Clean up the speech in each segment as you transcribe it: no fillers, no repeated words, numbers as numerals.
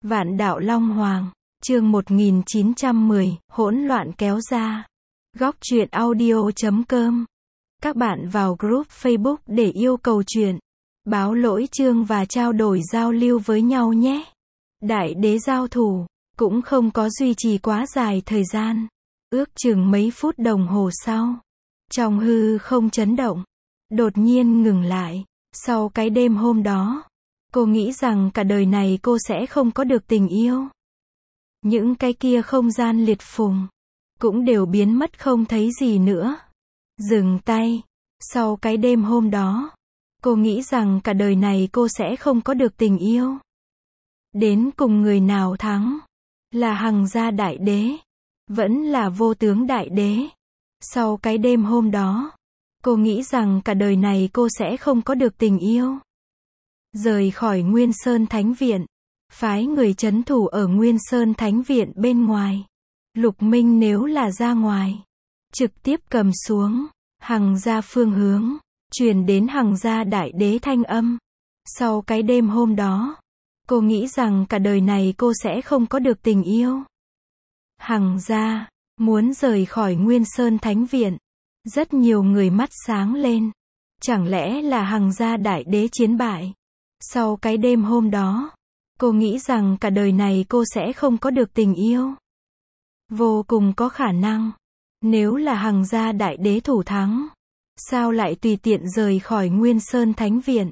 Vạn đạo Long Hoàng, chương 1910, hỗn loạn kéo ra. Góc truyện audio.com. Các bạn vào group Facebook để yêu cầu truyện, báo lỗi chương và trao đổi giao lưu với nhau nhé. Đại đế giao thủ, cũng không có duy trì quá dài thời gian. Ước chừng mấy phút đồng hồ sau. Trong hư không chấn động. Đột nhiên ngừng lại. Sau cái đêm hôm đó, cô nghĩ rằng cả đời này cô sẽ không có được tình yêu. Những cái kia không gian liệt phùng cũng đều biến mất không thấy gì nữa. Dừng tay. Sau cái đêm hôm đó, cô nghĩ rằng cả đời này cô sẽ không có được tình yêu. Đến cùng người nào thắng? Là Hằng Gia Đại Đế, vẫn là Vô Tướng Đại Đế. Sau cái đêm hôm đó, cô nghĩ rằng cả đời này cô sẽ không có được tình yêu. Rời khỏi Nguyên Sơn Thánh Viện, phái người trấn thủ ở Nguyên Sơn Thánh Viện bên ngoài. Lục Minh nếu là ra ngoài, trực tiếp cầm xuống, Hằng Gia phương hướng, truyền đến Hằng Gia Đại Đế thanh âm. Sau cái đêm hôm đó, cô nghĩ rằng cả đời này cô sẽ không có được tình yêu. Hằng Gia muốn rời khỏi Nguyên Sơn Thánh Viện. Rất nhiều người mắt sáng lên. Chẳng lẽ là Hằng Gia Đại Đế chiến bại? Sau cái đêm hôm đó, cô nghĩ rằng cả đời này cô sẽ không có được tình yêu. Vô cùng có khả năng. Nếu là Hằng Gia Đại Đế thủ thắng, sao lại tùy tiện rời khỏi Nguyên Sơn Thánh Viện?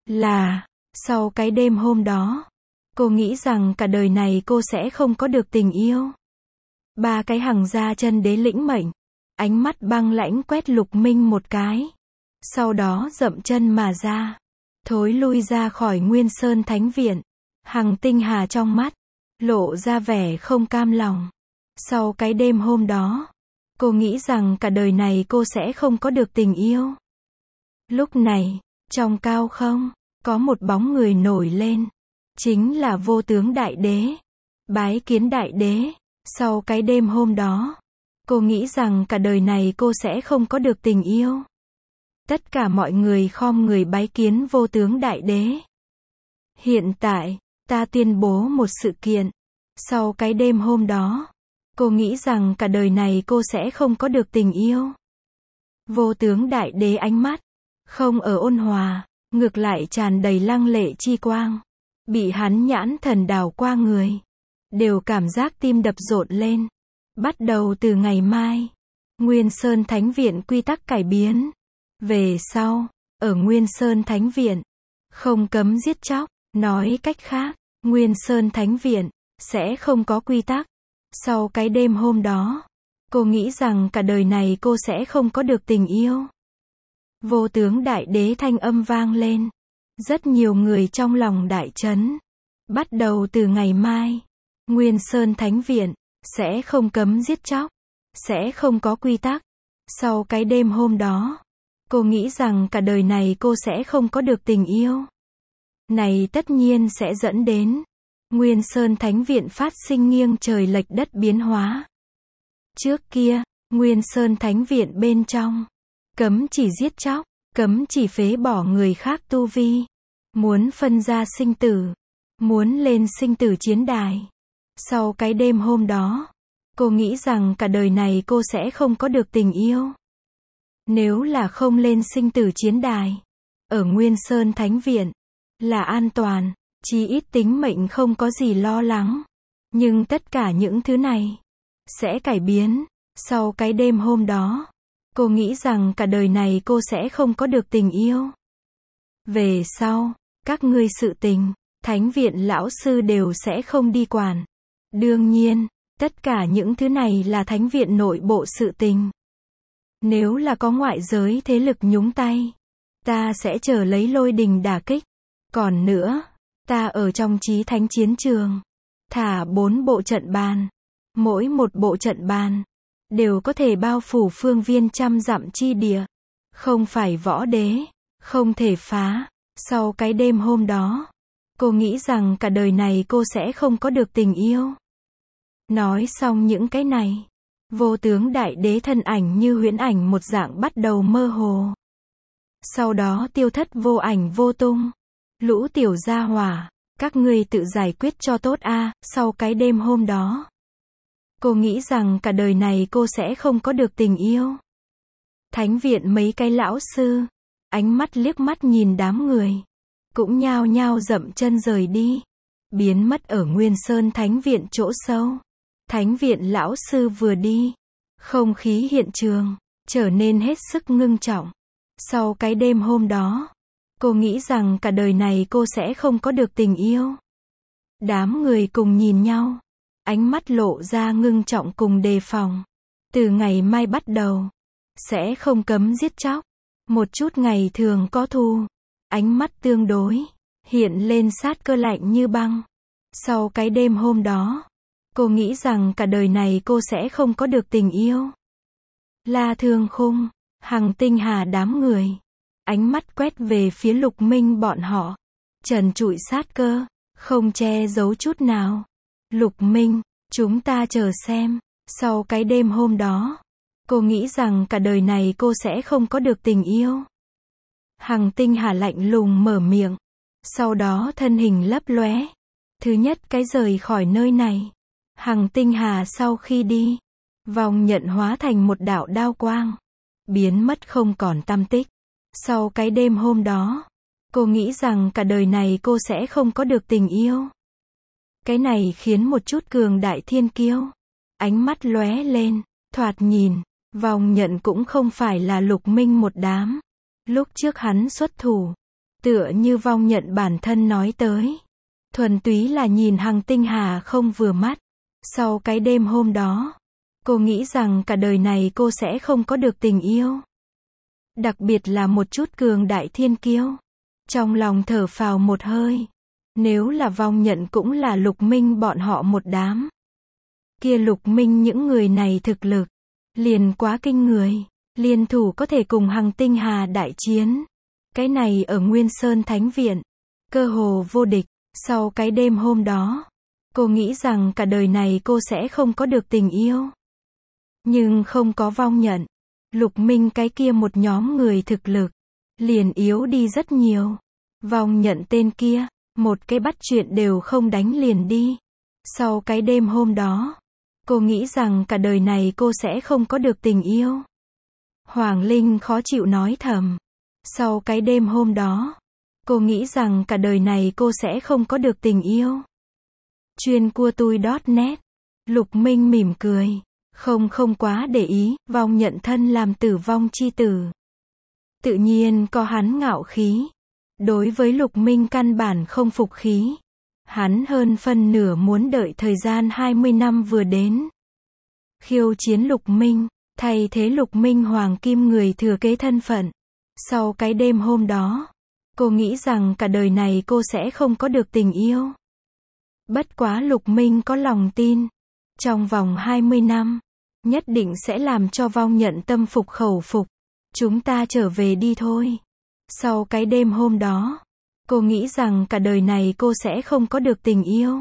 Sau cái đêm hôm đó, cô nghĩ rằng cả đời này cô sẽ không có được tình yêu. Ba cái Hằng Gia chân đế lĩnh mệnh. Ánh mắt băng lãnh quét Lục Minh một cái. Sau đó dậm chân mà ra. Thối lui ra khỏi Nguyên Sơn Thánh Viện. Hằng Tinh Hà trong mắt lộ ra vẻ không cam lòng. Sau cái đêm hôm đó, cô nghĩ rằng cả đời này cô sẽ không có được tình yêu. Lúc này, trong cao không, có một bóng người nổi lên. Chính là Vô Tướng Đại Đế. Bái kiến Đại Đế. Sau cái đêm hôm đó, cô nghĩ rằng cả đời này cô sẽ không có được tình yêu. Tất cả mọi người khom người bái kiến Vô Tướng Đại Đế. Hiện tại, ta tuyên bố một sự kiện. Sau cái đêm hôm đó, cô nghĩ rằng cả đời này cô sẽ không có được tình yêu. Vô Tướng Đại Đế ánh mắt không ở ôn hòa, ngược lại tràn đầy lăng lệ chi quang. Bị hắn nhãn thần đảo qua người, đều cảm giác tim đập rộn lên. Bắt đầu từ ngày mai, Nguyên Sơn Thánh Viện quy tắc cải biến. Về sau, ở Nguyên Sơn Thánh Viện, không cấm giết chóc. Nói cách khác, Nguyên Sơn Thánh Viện sẽ không có quy tắc. Sau cái đêm hôm đó, cô nghĩ rằng cả đời này cô sẽ không có được tình yêu. Vô Tướng Đại Đế thanh âm vang lên. Rất nhiều người trong lòng đại chấn. Bắt đầu từ ngày mai, Nguyên Sơn Thánh Viện sẽ không cấm giết chóc, sẽ không có quy tắc. Sau cái đêm hôm đó, cô nghĩ rằng cả đời này cô sẽ không có được tình yêu. Này tất nhiên sẽ dẫn đến Nguyên Sơn Thánh Viện phát sinh nghiêng trời lệch đất biến hóa. Trước kia, Nguyên Sơn Thánh Viện bên trong cấm chỉ giết chóc, cấm chỉ phế bỏ người khác tu vi, muốn phân ra sinh tử, muốn lên sinh tử chiến đài. Sau cái đêm hôm đó, cô nghĩ rằng cả đời này cô sẽ không có được tình yêu. Nếu là không lên sinh tử chiến đài, ở Nguyên Sơn Thánh Viện là an toàn, chí ít tính mệnh không có gì lo lắng. Nhưng tất cả những thứ này sẽ cải biến. Sau cái đêm hôm đó, cô nghĩ rằng cả đời này cô sẽ không có được tình yêu. Về sau, các ngươi sự tình, Thánh Viện lão sư đều sẽ không đi quản. Đương nhiên, tất cả những thứ này là Thánh Viện nội bộ sự tình. Nếu là có ngoại giới thế lực nhúng tay, ta sẽ chờ lấy lôi đình đả kích. Còn nữa, ta ở trong chí thánh chiến trường, thả 4 bộ trận bàn. Mỗi một bộ trận bàn đều có thể bao phủ phương viên trăm dặm chi địa. Không phải võ đế, không thể phá. Sau cái đêm hôm đó, cô nghĩ rằng cả đời này cô sẽ không có được tình yêu. Nói xong những cái này, Vô Tướng Đại Đế thân ảnh như huyễn ảnh một dạng bắt đầu mơ hồ. Sau đó tiêu thất vô ảnh vô tung. Lũ tiểu gia hỏa Các ngươi tự giải quyết cho tốt a. Sau cái đêm hôm đó, cô nghĩ rằng cả đời này cô sẽ không có được tình yêu. Thánh viện mấy cái lão sư, ánh mắt liếc mắt nhìn đám người, cũng nhao nhao dậm chân rời đi, biến mất ở Nguyên Sơn Thánh viện chỗ sâu. Thánh viện lão sư vừa đi, không khí hiện trường trở nên hết sức ngưng trọng. Sau cái đêm hôm đó, cô nghĩ rằng cả đời này cô sẽ không có được tình yêu. Đám người cùng nhìn nhau, ánh mắt lộ ra ngưng trọng cùng đề phòng. Từ ngày mai bắt đầu, sẽ không cấm giết chóc. Một chút ngày thường có thù, ánh mắt tương đối, hiện lên sát cơ lạnh như băng. Sau cái đêm hôm đó, cô nghĩ rằng cả đời này cô sẽ không có được tình yêu. La Thương Khung, Hằng Tinh Hà đám người, ánh mắt quét về phía Lục Minh bọn họ, trần trụi sát cơ, không che giấu chút nào. Lục Minh, chúng ta chờ xem. Sau cái đêm hôm đó, cô nghĩ rằng cả đời này cô sẽ không có được tình yêu. Hằng Tinh Hà lạnh lùng mở miệng, sau đó thân hình lấp lóe. Thứ nhất cái rời khỏi nơi này. Hằng Tinh Hà sau khi đi, vòng nhận hóa thành một đạo đao quang, biến mất không còn tăm tích. Sau cái đêm hôm đó, cô nghĩ rằng cả đời này cô sẽ không có được tình yêu. Cái này khiến một chút cường đại thiên kiêu, ánh mắt lóe lên, thoạt nhìn, vòng nhận cũng không phải là Lục Minh một đám. Lúc trước hắn xuất thủ, tựa như vong nhận bản thân nói tới, thuần túy là nhìn Hằng Tinh Hà không vừa mắt. Sau cái đêm hôm đó, cô nghĩ rằng cả đời này cô sẽ không có được tình yêu. Đặc biệt là một chút cường đại thiên kiêu, trong lòng thở phào một hơi. Nếu là vong nhận cũng là Lục Minh bọn họ một đám. Kia Lục Minh những người này thực lực liền quá kinh người, liên thủ có thể cùng Hằng Tinh Hà đại chiến. Cái này ở Nguyên Sơn Thánh viện, cơ hồ vô địch. Sau cái đêm hôm đó, cô nghĩ rằng cả đời này cô sẽ không có được tình yêu. Nhưng không có vong nhận, Lục Minh cái kia một nhóm người thực lực liền yếu đi rất nhiều. Vong nhận tên kia, một cái bắt chuyện đều không đánh liền đi. Sau cái đêm hôm đó, cô nghĩ rằng cả đời này cô sẽ không có được tình yêu. Hoàng Linh khó chịu nói thầm. Sau cái đêm hôm đó, cô nghĩ rằng cả đời này cô sẽ không có được tình yêu. Chuyên cua tui.net. Lục Minh mỉm cười, không quá để ý, vong nhận thân làm tử vong chi tử. Tự nhiên có hắn ngạo khí. Đối với Lục Minh căn bản không phục khí. Hắn hơn phân nửa muốn đợi thời gian 20 năm vừa đến. Khiêu chiến Lục Minh, thay thế Lục Minh hoàng kim người thừa kế thân phận. Sau cái đêm hôm đó, cô nghĩ rằng cả đời này cô sẽ không có được tình yêu. Bất quá Lục Minh có lòng tin, trong vòng 20 năm, nhất định sẽ làm cho vong nhận tâm phục khẩu phục. Chúng ta trở về đi thôi. Sau cái đêm hôm đó, cô nghĩ rằng cả đời này cô sẽ không có được tình yêu.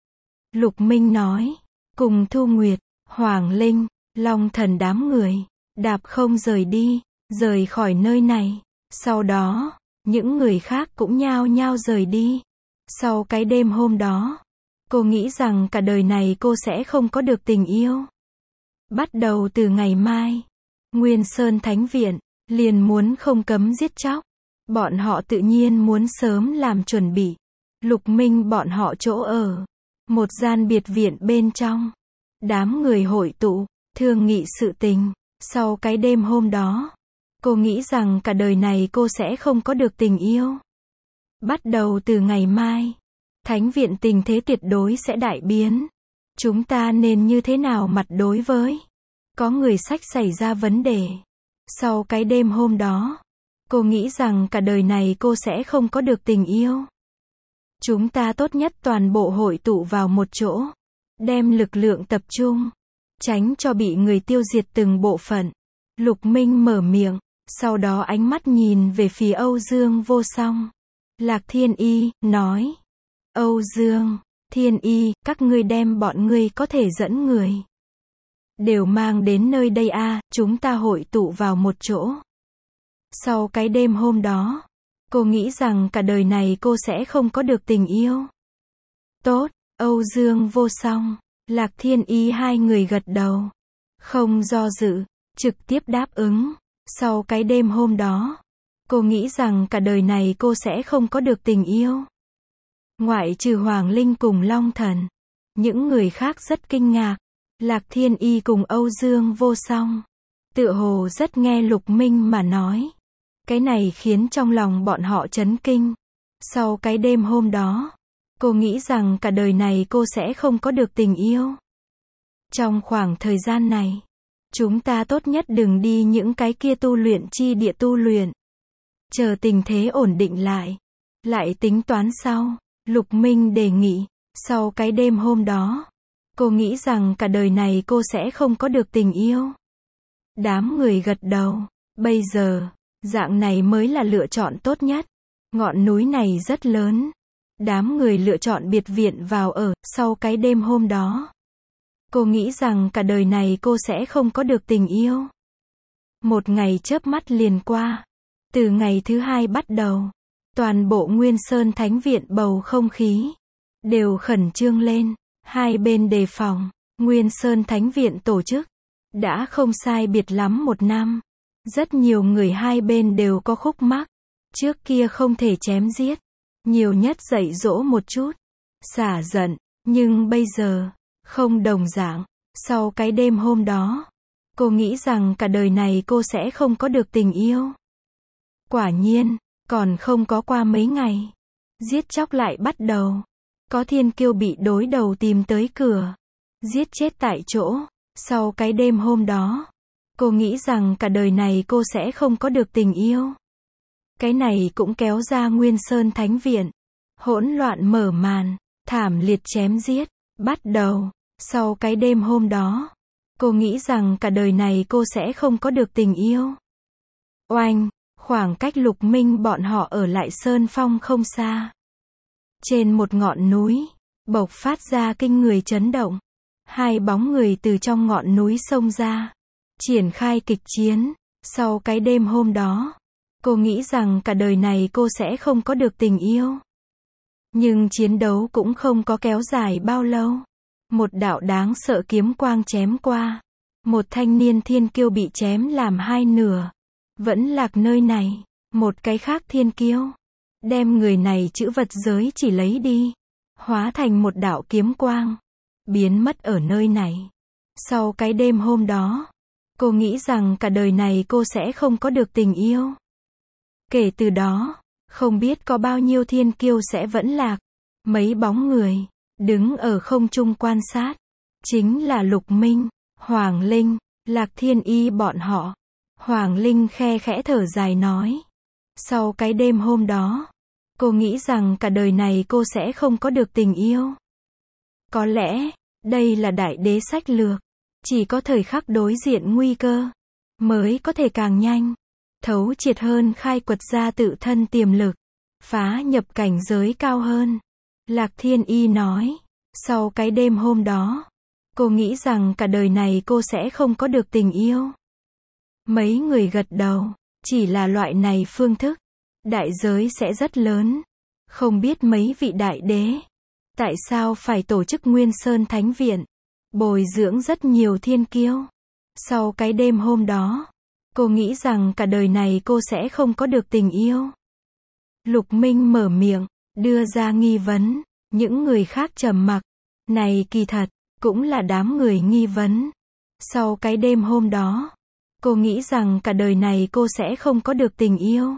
Lục Minh nói, cùng Thu Nguyệt, Hoàng Linh, Long Thần đám người, đạp không rời đi, rời khỏi nơi này. Sau đó, những người khác cũng nhao nhao rời đi. Sau cái đêm hôm đó, cô nghĩ rằng cả đời này cô sẽ không có được tình yêu. Bắt đầu từ ngày mai, Nguyên Sơn Thánh viện liền muốn không cấm giết chóc. Bọn họ tự nhiên muốn sớm làm chuẩn bị. Lục Minh bọn họ chỗ ở một gian biệt viện bên trong. Đám người hội tụ, thương nghị sự tình. Sau cái đêm hôm đó, cô nghĩ rằng cả đời này cô sẽ không có được tình yêu. Bắt đầu từ ngày mai, Thánh viện tình thế tuyệt đối sẽ đại biến. Chúng ta nên như thế nào mặt đối với? Có người sách xảy ra vấn đề. Sau cái đêm hôm đó, cô nghĩ rằng cả đời này cô sẽ không có được tình yêu. Chúng ta tốt nhất toàn bộ hội tụ vào một chỗ, đem lực lượng tập trung, tránh cho bị người tiêu diệt từng bộ phận. Lục Minh mở miệng, sau đó ánh mắt nhìn về phía Âu Dương Vô Song. Lạc Thiên Y nói, Âu Dương, Thiên Y, các ngươi đem bọn ngươi có thể dẫn người đều mang đến nơi đây a, chúng ta hội tụ vào một chỗ. Sau cái đêm hôm đó, cô nghĩ rằng cả đời này cô sẽ không có được tình yêu. Tốt, Âu Dương Vô Song, Lạc Thiên Y hai người gật đầu. Không do dự, trực tiếp đáp ứng. Sau cái đêm hôm đó, cô nghĩ rằng cả đời này cô sẽ không có được tình yêu. Ngoại trừ Hoàng Linh cùng Long Thần. Những người khác rất kinh ngạc. Lạc Thiên Y cùng Âu Dương Vô Song tựa hồ rất nghe Lục Minh mà nói. Cái này khiến trong lòng bọn họ chấn kinh. Sau cái đêm hôm đó, cô nghĩ rằng cả đời này cô sẽ không có được tình yêu. Trong khoảng thời gian này, chúng ta tốt nhất đừng đi những cái kia tu luyện chi địa tu luyện. Chờ tình thế ổn định lại tính toán sau. Lục Minh đề nghị. Sau cái đêm hôm đó, cô nghĩ rằng cả đời này cô sẽ không có được tình yêu. Đám người gật đầu. Bây giờ, dạng này mới là lựa chọn tốt nhất. Ngọn núi này rất lớn. Đám người lựa chọn biệt viện vào ở. Sau cái đêm hôm đó, cô nghĩ rằng cả đời này cô sẽ không có được tình yêu. Một ngày chớp mắt liền qua. Từ ngày thứ hai bắt đầu, toàn bộ Nguyên Sơn Thánh Viện bầu không khí đều khẩn trương lên. Hai bên đề phòng. Nguyên Sơn Thánh Viện tổ chức đã không sai biệt lắm 1 năm. Rất nhiều người hai bên đều có khúc mắc. Trước kia không thể chém giết, nhiều nhất dạy dỗ một chút, xả giận. Nhưng bây giờ, không đồng dạng. Sau cái đêm hôm đó, cô nghĩ rằng cả đời này cô sẽ không có được tình yêu. Quả nhiên, còn không có qua mấy ngày, giết chóc lại bắt đầu. Có thiên kiêu bị đối đầu tìm tới cửa, giết chết tại chỗ. Sau cái đêm hôm đó, cô nghĩ rằng cả đời này cô sẽ không có được tình yêu. Cái này cũng kéo ra Nguyên Sơn Thánh Viện. Hỗn loạn mở màn, thảm liệt chém giết, bắt đầu. Sau cái đêm hôm đó, cô nghĩ rằng cả đời này cô sẽ không có được tình yêu. Oanh, khoảng cách Lục Minh bọn họ ở lại Sơn Phong không xa. Trên một ngọn núi, bộc phát ra kinh người chấn động. Hai bóng người từ trong ngọn núi xông ra, triển khai kịch chiến. Sau cái đêm hôm đó, cô nghĩ rằng cả đời này cô sẽ không có được tình yêu. Nhưng chiến đấu cũng không có kéo dài bao lâu. Một đạo đáng sợ kiếm quang chém qua. Một thanh niên thiên kiêu bị chém làm hai nửa. Vẫn lạc nơi này. Một cái khác thiên kiêu đem người này chữ vật giới chỉ lấy đi, hóa thành một đạo kiếm quang, biến mất ở nơi này. Sau cái đêm hôm đó, cô nghĩ rằng cả đời này cô sẽ không có được tình yêu. Kể từ đó, không biết có bao nhiêu thiên kiêu sẽ vẫn lạc. Mấy bóng người đứng ở không trung quan sát, chính là Lục Minh, Hoàng Linh, Lạc Thiên Y bọn họ. Hoàng Linh khe khẽ thở dài nói. Sau cái đêm hôm đó, cô nghĩ rằng cả đời này cô sẽ không có được tình yêu. Có lẽ, đây là đại đế sách lược. Chỉ có thời khắc đối diện nguy cơ, mới có thể càng nhanh, thấu triệt hơn khai quật ra tự thân tiềm lực, phá nhập cảnh giới cao hơn. Lạc Thiên Y nói. Sau cái đêm hôm đó, cô nghĩ rằng cả đời này cô sẽ không có được tình yêu. Mấy người gật đầu. Chỉ là loại này phương thức, đại giới sẽ rất lớn. Không biết mấy vị đại đế, tại sao phải tổ chức Nguyên Sơn Thánh Viện, bồi dưỡng rất nhiều thiên kiêu. Sau cái đêm hôm đó, cô nghĩ rằng cả đời này cô sẽ không có được tình yêu. Lục Minh mở miệng, đưa ra nghi vấn. Những người khác trầm mặc. Này kỳ thật, cũng là đám người nghi vấn. Sau cái đêm hôm đó, cô nghĩ rằng cả đời này cô sẽ không có được tình yêu.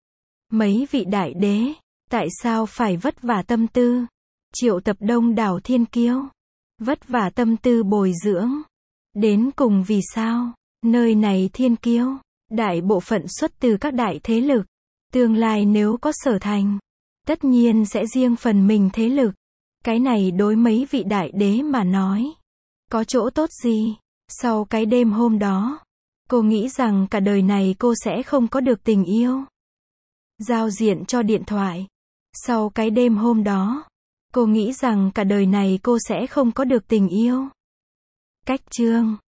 Mấy vị đại đế, tại sao phải vất vả tâm tư, triệu tập đông đảo thiên kiêu, vất vả tâm tư bồi dưỡng? Đến cùng vì sao? Nơi này thiên kiêu, đại bộ phận xuất từ các đại thế lực. Tương lai nếu có sở thành, tất nhiên sẽ riêng phần mình thế lực. Cái này đối mấy vị đại đế mà nói, có chỗ tốt gì? Sau cái đêm hôm đó, cô nghĩ rằng cả đời này cô sẽ không có được tình yêu. Giao diện cho điện thoại. Sau cái đêm hôm đó, cô nghĩ rằng cả đời này cô sẽ không có được tình yêu. Cách chương